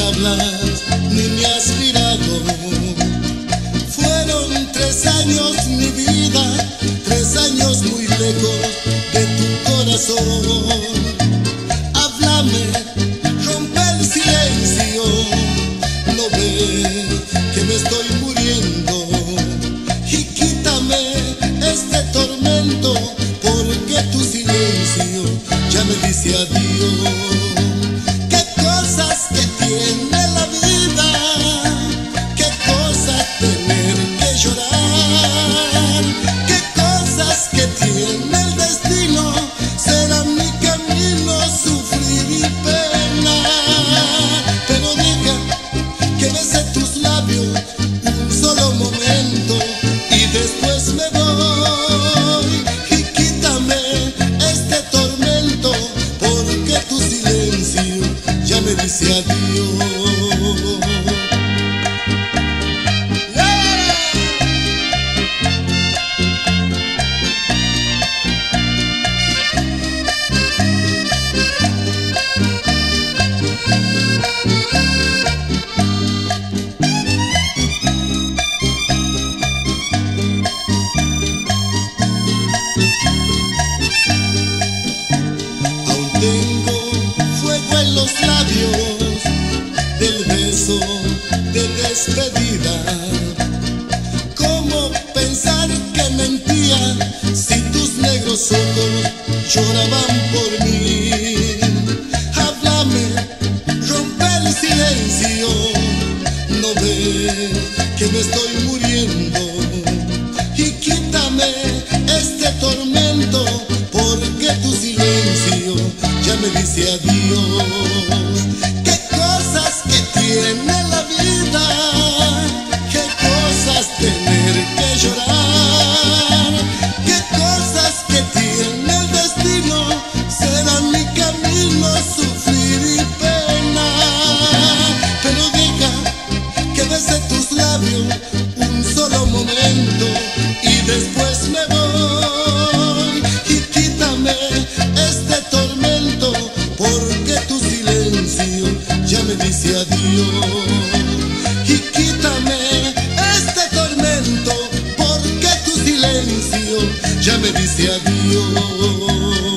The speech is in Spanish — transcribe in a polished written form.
hablas ni me has mirado. Fueron 3 años mi vida, 3 años muy lejos de tu corazón. Háblame, rompe el silencio, no ves que me estoy muriendo, y quítame este tormento, porque tu silencio ya me dice adiós. Qué cosas que tiene la vida, qué cosas tener que llorar, qué cosas que tiene el destino, será mi camino sufrir y penar. Pero deja que bese tus labios un solo momento y después me voy, y quítame este tormento, porque tu silencio ya me dice adiós. Tengo fuego en los labios del beso de despedida. ¿Cómo pensar que mentía si tus negros ojos lloraban por mí? Háblame, rompe el silencio, no ves que me estoy muriendo, y quítame este tormento, porque tu silencio ya me dice adiós. Qué cosas que tiene la vida, qué cosas tener que llorar, qué cosas que tiene el destino, será mi camino sufrir y penar. Pero deja que bese tus labios un solo momento y después me voy, y quítame este tormento, porque tu silencio ya me dice adiós. Y quítame este tormento, porque tu silencio ya me dice adiós.